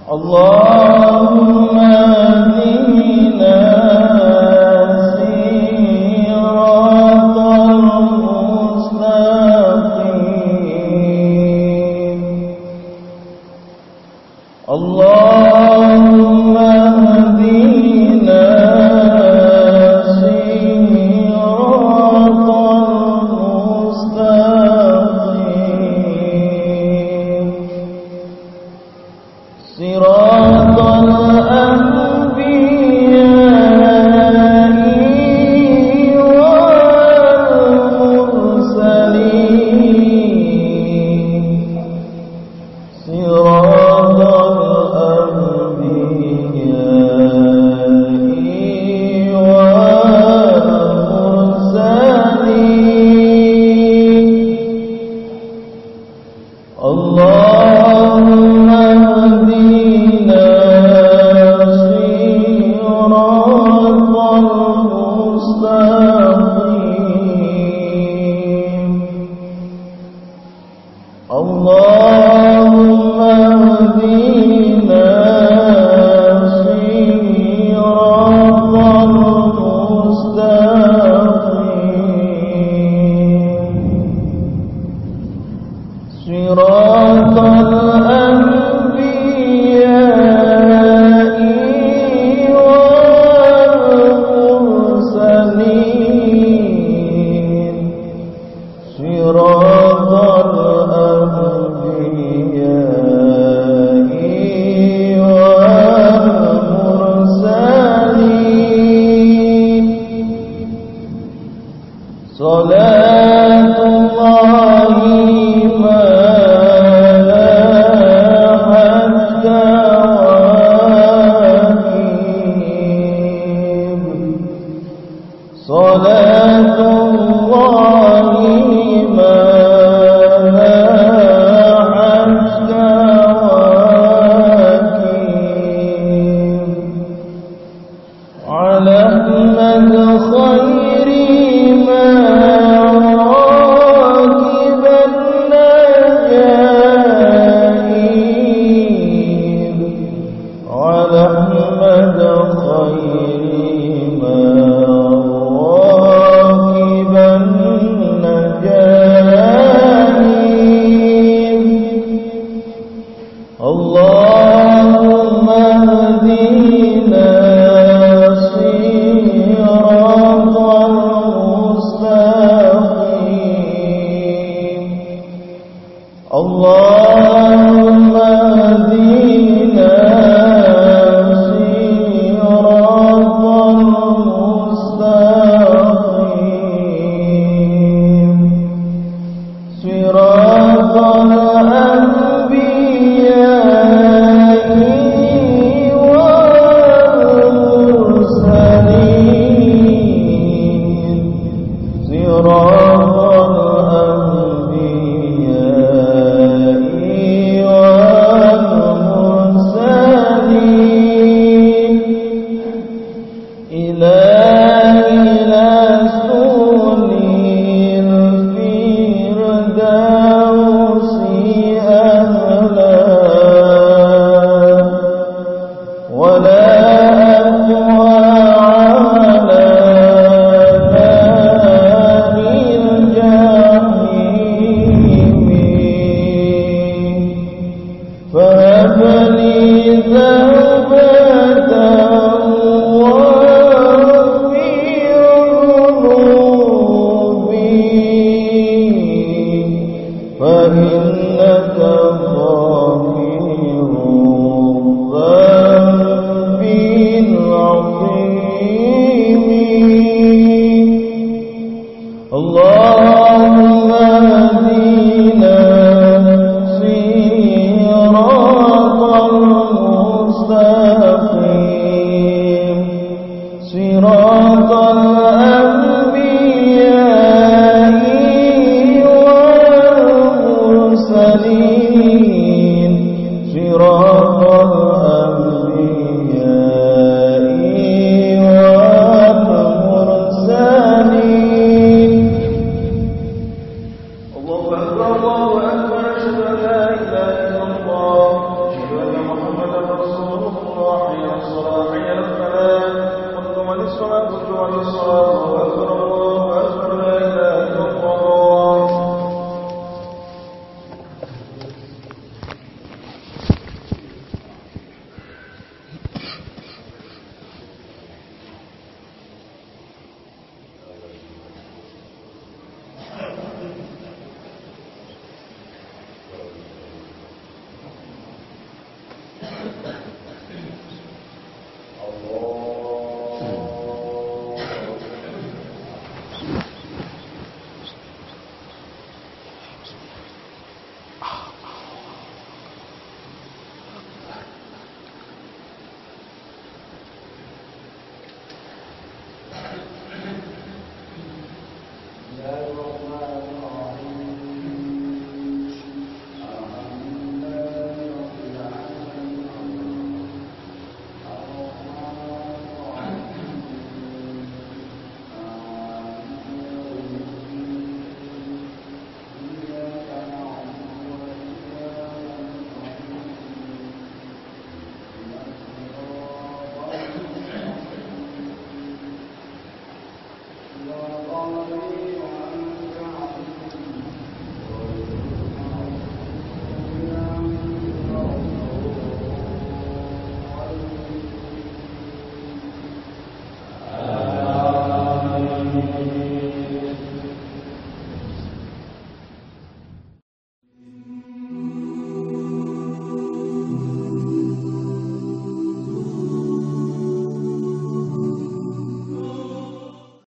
اللهم اهدنا صراط المستقيم. اللهم اهدنا صراط المستقيم، صراط الأنبياء والمرسلين، صراط الأنبياء والمرسلين. اللهم اهدنا صراط المستقيم. اللهم اهدنا صراط المستقيم، صراط الأنبياء والمرسلين، صراط الأنبياء والمرسلين. صلاة الله ما لاحت كواكب، صلاة الله ما لاحت كواكب، على أحمد خير ما راكب النجائب، على أحمد خير ما راكب النجائب. اللهم اهدنا صراط المستقيم. اللهم اهدنا صراط المستقيم، صراط الأنبياء والمرسلين، صراط الأنبياء والمرسلين. إلهي لست للفردوس أهلا، ولا أقوى على نار الجحيم. فهب لي توبة واغفر ذنوبي، فإنك